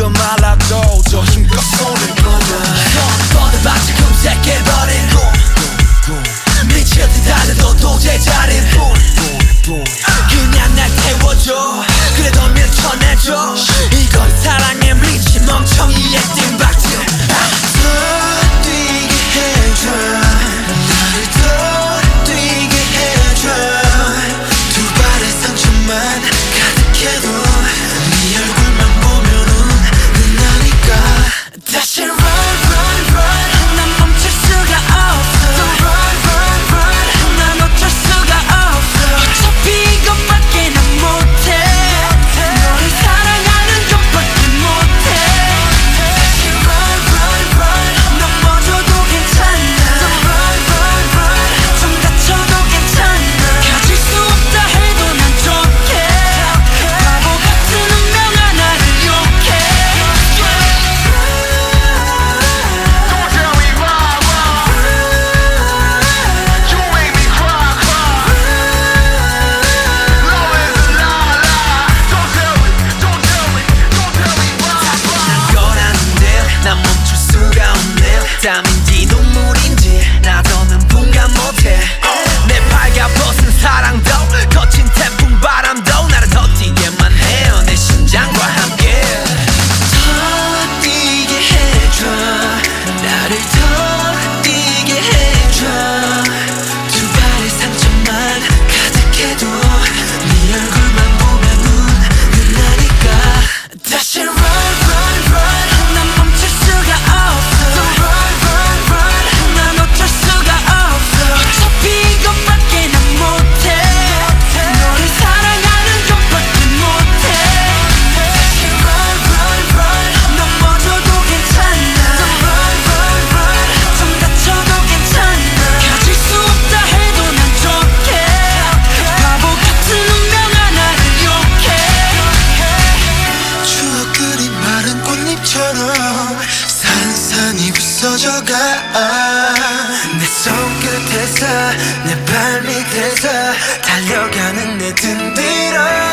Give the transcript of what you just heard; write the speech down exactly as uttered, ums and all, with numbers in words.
더 말라도 더 힘껏 손을 뻗어 손 뻗어봤자 금세 깨버린 꿈 미칠 듯 달려도 도저히 잘해 뿐 그냥 날 태워줘 그래도 밀쳐내줘 이건 사랑의 미친 멍청이의 띵박질 더 뛰게 해줘 나를 더 뛰게 해줘 두 발의 상처만 가득해도 네 얼굴만 보면은 끝나니까 다시 run run run 난 멈출 수가 없어 run run run 난 어쩔 수가 없어 어차피 이것밖에 난 못해 너를 사랑하는 것밖에 못해 다시 run run run 넘어져도 괜찮아 run run run 좀 다쳐도 괜찮아 가질 수 없다 해도 난 좋게 바보 같은 운명 하나를 욕해 Don't tell me why, why. You make me cry, cry. Love is a lie, lie. Don't tell me, don't tell me, don't tell me why, why. 거라는데 난 멈출 수가 없네 땀인지 눈물인지 나더는 분간 못해 내 발가벗은 사랑도 거친 태풍 바람도 나를 더 뛰게만 해요 내 심장과 함께 더 뛰게 해줘 나를 더 뛰게 해줘 두 발의 상처만 가득해도 네 얼굴만 보면은 끝나니까 다시 run run run 난 멈출 수가 없어 run run run 난 어쩔 수가 없어 어차피 이것밖에 난 못해 너를 사랑하는 것밖에 못해 다시 run run run 넘어져도 괜찮아 run run run 좀 다쳐도 괜찮아 가질 수 없다 해도 난 좋게 바보 같은 운명 하나를 욕해 추억들이 마른 꽃잎처럼 산산이 부서져가 내 손끝에서 내 발밑에서 달려가는 내 등 뒤로